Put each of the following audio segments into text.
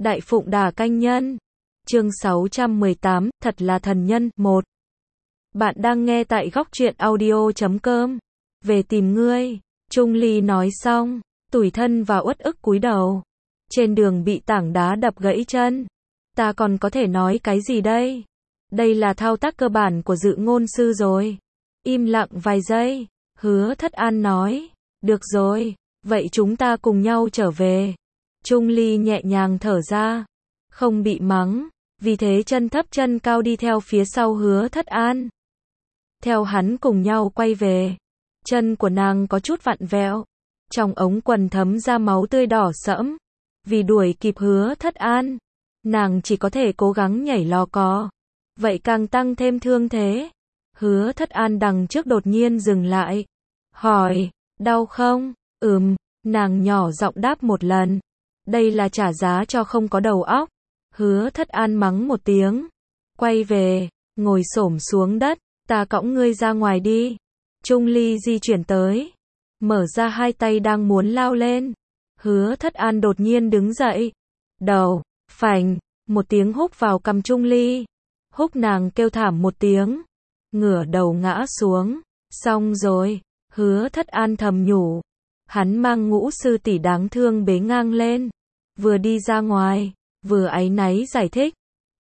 Đại Phụng Đà Canh Nhân. Chương 618, thật là thần nhân. 1. Bạn đang nghe tại góc truyện audio.com. Về tìm ngươi. Trung Ly nói xong, tủi thân và uất ức cúi đầu. Trên đường bị tảng đá đập gãy chân. Ta còn có thể nói cái gì đây? Đây là thao tác cơ bản của dự ngôn sư rồi. Im lặng vài giây. Hứa Thất An nói. Được rồi, vậy chúng ta cùng nhau trở về. Trung Ly nhẹ nhàng thở ra. Không bị mắng. Vì thế chân thấp chân cao đi theo phía sau Hứa Thất An. Theo hắn cùng nhau quay về. Chân của nàng có chút vặn vẹo. Trong ống quần thấm ra máu tươi đỏ sẫm. Vì đuổi kịp Hứa Thất An, nàng chỉ có thể cố gắng nhảy lò cò. Vậy càng tăng thêm thương thế. Hứa Thất An đằng trước đột nhiên dừng lại. Hỏi, đau không? Nàng nhỏ giọng đáp một lần. Đây là trả giá cho không có đầu óc. Hứa Thất An mắng một tiếng. Quay về, ngồi xổm xuống đất. Ta cõng ngươi ra ngoài đi. Trung Ly di chuyển tới. Mở ra hai tay đang muốn lao lên. Hứa Thất An đột nhiên đứng dậy. Đầu, phành, một tiếng húc vào cằm Trung Ly. Húc nàng kêu thảm một tiếng. Ngửa đầu ngã xuống. Xong rồi, Hứa Thất An thầm nhủ. Hắn mang Ngũ sư tỷ đáng thương bế ngang lên. Vừa đi ra ngoài, vừa áy náy giải thích.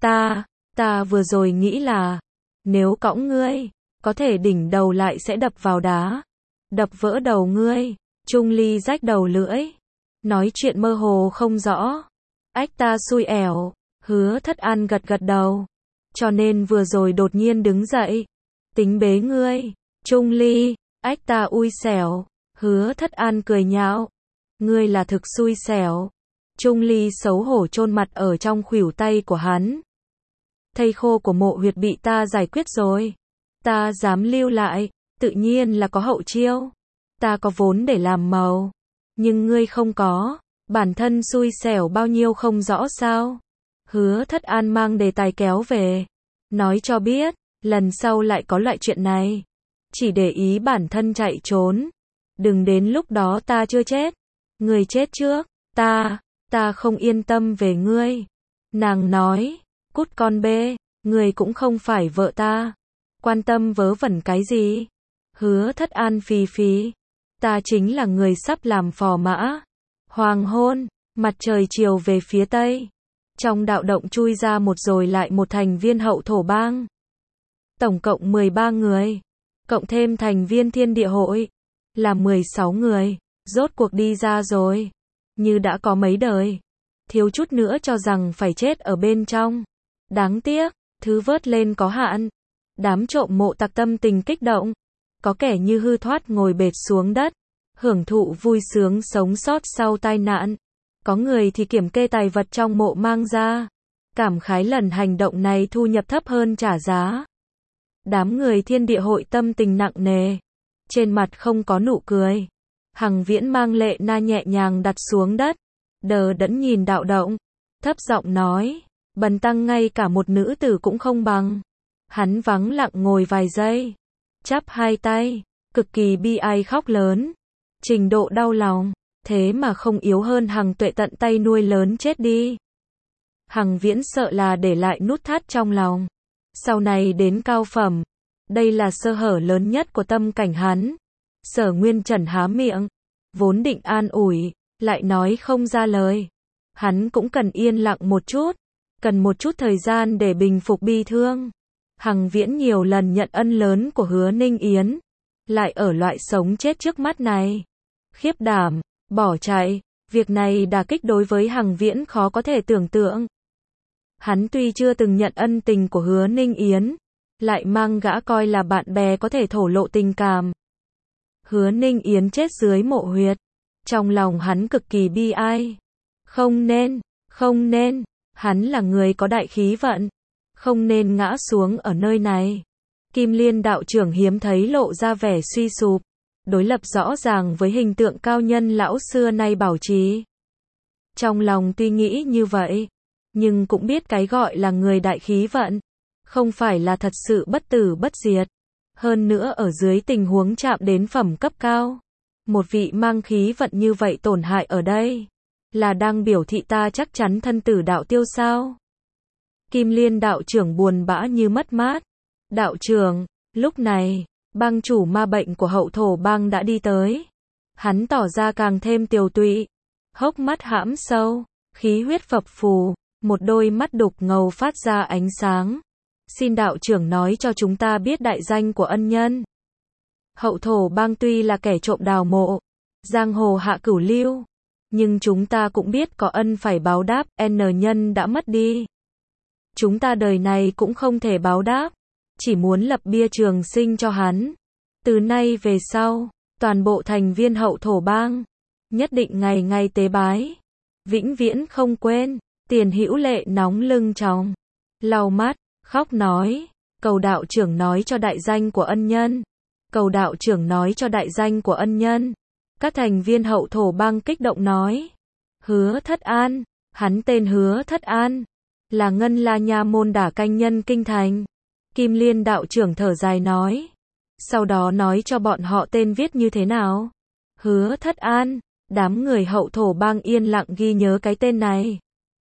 Ta vừa rồi nghĩ là, nếu cõng ngươi, có thể đỉnh đầu lại sẽ đập vào đá. Đập vỡ đầu ngươi. Trung Ly rách đầu lưỡi. Nói chuyện mơ hồ không rõ. Ách ta xui ẻo. Hứa Thất An gật gật đầu. Cho nên vừa rồi đột nhiên đứng dậy. Tính bế ngươi. Trung Ly, ách ta ui xẻo. Hứa Thất An cười nhạo. Ngươi là thực xui xẻo. Trung Ly xấu hổ chôn mặt ở trong khuỷu tay của hắn. Thây khô của Mộ Huyệt bị ta giải quyết rồi. Ta dám lưu lại, tự nhiên là có hậu chiêu. Ta có vốn để làm màu. Nhưng ngươi không có. Bản thân xui xẻo bao nhiêu không rõ sao. Hứa Thất An mang đề tài kéo về. Nói cho biết, lần sau lại có loại chuyện này. Chỉ để ý bản thân chạy trốn. Đừng đến lúc đó ta chưa chết. Ngươi chết trước. Ta không yên tâm về ngươi. Nàng nói, cút con bê, ngươi cũng không phải vợ ta. Quan tâm vớ vẩn cái gì? Hứa Thất An phì phì. Ta chính là người sắp làm phò mã. Hoàng hôn, mặt trời chiều về phía tây. Trong đạo động chui ra một rồi lại một thành viên hậu thổ bang. Tổng cộng 13 người. Cộng thêm thành viên thiên địa hội. Là 16 người. Rốt cuộc đi ra rồi. Như đã có mấy đời. Thiếu chút nữa cho rằng phải chết ở bên trong. Đáng tiếc, thứ vớt lên có hạn. Đám trộm mộ tặc tâm tình kích động. Có kẻ như hư thoát ngồi bệt xuống đất. Hưởng thụ vui sướng sống sót sau tai nạn. Có người thì kiểm kê tài vật trong mộ mang ra. Cảm khái lần hành động này thu nhập thấp hơn trả giá. Đám người thiên địa hội tâm tình nặng nề. Trên mặt không có nụ cười. Hằng Viễn mang Lệ Na nhẹ nhàng đặt xuống đất. Đờ đẫn nhìn đạo động. Thấp giọng nói. Bần tăng ngay cả một nữ tử cũng không bằng. Hắn vắng lặng ngồi vài giây. Chắp hai tay. Cực kỳ bi ai khóc lớn. Trình độ đau lòng. Thế mà không yếu hơn Hằng Tuệ tận tay nuôi lớn chết đi. Hằng Viễn sợ là để lại nút thắt trong lòng. Sau này đến cao phẩm. Đây là sơ hở lớn nhất của tâm cảnh hắn. Sở Nguyên Trần há miệng. Vốn định an ủi. Lại nói không ra lời. Hắn cũng cần yên lặng một chút. Cần một chút thời gian để bình phục bi thương. Hằng Viễn nhiều lần nhận ân lớn của Hứa Ninh Yến. Lại ở loại sống chết trước mắt này. Khiếp đảm, bỏ chạy. Việc này đả kích đối với Hằng Viễn khó có thể tưởng tượng. Hắn tuy chưa từng nhận ân tình của Hứa Ninh Yến. Lại mang gã coi là bạn bè có thể thổ lộ tình cảm. Hứa Ninh Yến chết dưới Mộ Huyệt. Trong lòng hắn cực kỳ bi ai. Không nên. Hắn là người có đại khí vận. Không nên ngã xuống ở nơi này. Kim Liên đạo trưởng hiếm thấy lộ ra vẻ suy sụp. Đối lập rõ ràng với hình tượng cao nhân lão xưa nay bảo trì. Trong lòng tuy nghĩ như vậy. Nhưng cũng biết cái gọi là người đại khí vận. Không phải là thật sự bất tử bất diệt. Hơn nữa ở dưới tình huống chạm đến phẩm cấp cao. Một vị mang khí vận như vậy tổn hại ở đây. là đang biểu thị ta chắc chắn thân tử đạo tiêu sao? Kim Liên đạo trưởng buồn bã như mất mát. Đạo trưởng, lúc này, bang chủ ma bệnh của hậu thổ bang đã đi tới. Hắn tỏ ra càng thêm tiều tụy, hốc mắt hãm sâu, khí huyết phập phù, một đôi mắt đục ngầu phát ra ánh sáng. Xin đạo trưởng nói cho chúng ta biết đại danh của ân nhân. Hậu thổ bang tuy là kẻ trộm đào mộ, giang hồ hạ cửu lưu, nhưng chúng ta cũng biết có ân phải báo đáp, N nhân đã mất đi. Chúng ta đời này cũng không thể báo đáp, chỉ muốn lập bia trường sinh cho hắn. Từ nay về sau, toàn bộ thành viên hậu thổ bang, nhất định ngày ngày tế bái, vĩnh viễn không quên. Tiền Hữu Lệ nóng lưng tròng, lau mắt, khóc nói, cầu đạo trưởng nói cho đại danh của ân nhân. Cầu đạo trưởng nói cho đại danh của ân nhân. Các thành viên hậu thổ bang kích động nói. Hứa Thất An, hắn tên Hứa Thất An, là Ngân La Nha môn đả canh nhân kinh thành. Kim Liên đạo trưởng thở dài nói. Sau đó nói cho bọn họ tên viết như thế nào. Hứa Thất An, đám người hậu thổ bang yên lặng ghi nhớ cái tên này.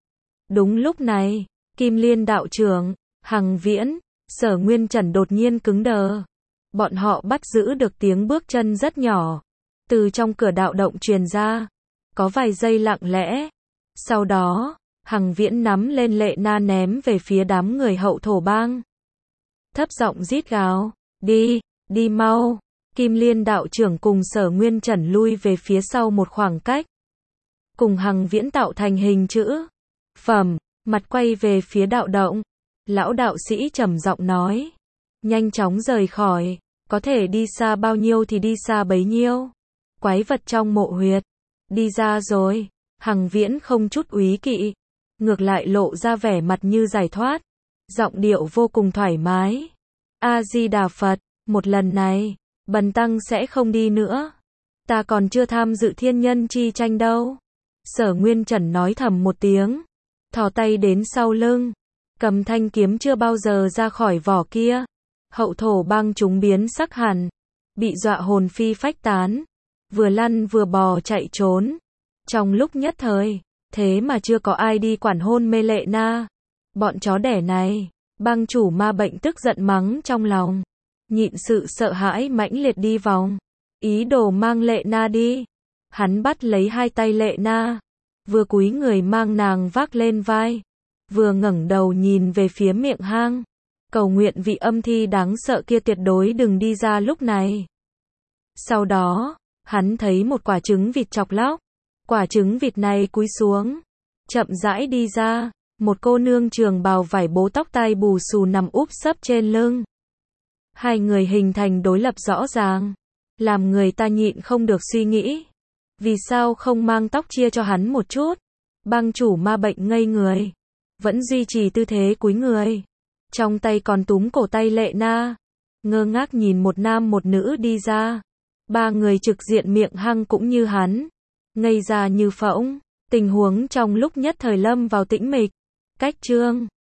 Đúng lúc này, Kim Liên đạo trưởng, Hằng Viễn, Sở Nguyên Trần đột nhiên cứng đờ. Bọn họ bắt giữ được tiếng bước chân rất nhỏ, từ trong cửa đạo động truyền ra. Có vài giây lặng lẽ. Sau đó, Hằng Viễn nắm lên Lệ Na ném về phía đám người hậu thổ bang. Thấp giọng rít gào, đi, đi mau. Kim Liên đạo trưởng cùng Sở Nguyên Trần lui về phía sau một khoảng cách. Cùng Hằng Viễn tạo thành hình chữ phẩm, mặt quay về phía đạo động. Lão đạo sĩ trầm giọng nói, nhanh chóng rời khỏi, có thể đi xa bao nhiêu thì đi xa bấy nhiêu. Quái vật trong mộ huyệt, đi ra rồi. Hằng Viễn không chút úy kỵ, ngược lại lộ ra vẻ mặt như giải thoát, giọng điệu vô cùng thoải mái. A-di-đà Phật, một lần này, bần tăng sẽ không đi nữa. Ta còn chưa tham dự thiên nhân chi tranh đâu. Sở Nguyên Trần nói thầm một tiếng, thò tay đến sau lưng, cầm thanh kiếm chưa bao giờ ra khỏi vỏ kia. Hậu thổ bang chúng biến sắc hẳn, bị dọa hồn phi phách tán, vừa lăn vừa bò chạy trốn. Trong lúc nhất thời, thế mà chưa có ai đi quản hôn mê Lệ Na. Bọn chó đẻ này, bang chủ ma bệnh tức giận mắng trong lòng, nhịn sự sợ hãi mãnh liệt đi vòng, ý đồ mang Lệ Na đi. Hắn bắt lấy hai tay Lệ Na, vừa cúi người mang nàng vác lên vai, vừa ngẩng đầu nhìn về phía miệng hang, cầu nguyện vị âm thi đáng sợ kia tuyệt đối đừng đi ra lúc này. Sau đó, hắn thấy một quả trứng vịt chọc lóc, quả trứng vịt này cúi xuống, chậm rãi đi ra, một cô nương trường bào vải bố tóc tai bù xù nằm úp sấp trên lưng. Hai người hình thành đối lập rõ ràng, làm người ta nhịn không được suy nghĩ, vì sao không mang tóc chia cho hắn một chút. Bang chủ ma bệnh ngây người, vẫn duy trì tư thế cúi người, trong tay còn túm cổ tay Lệ Na, ngơ ngác nhìn một nam một nữ đi ra. Ba người trực diện miệng hăng cũng như hắn, ngây ra như phỗng. Tình huống trong lúc nhất thời lâm vào tĩnh mịch. Cách chương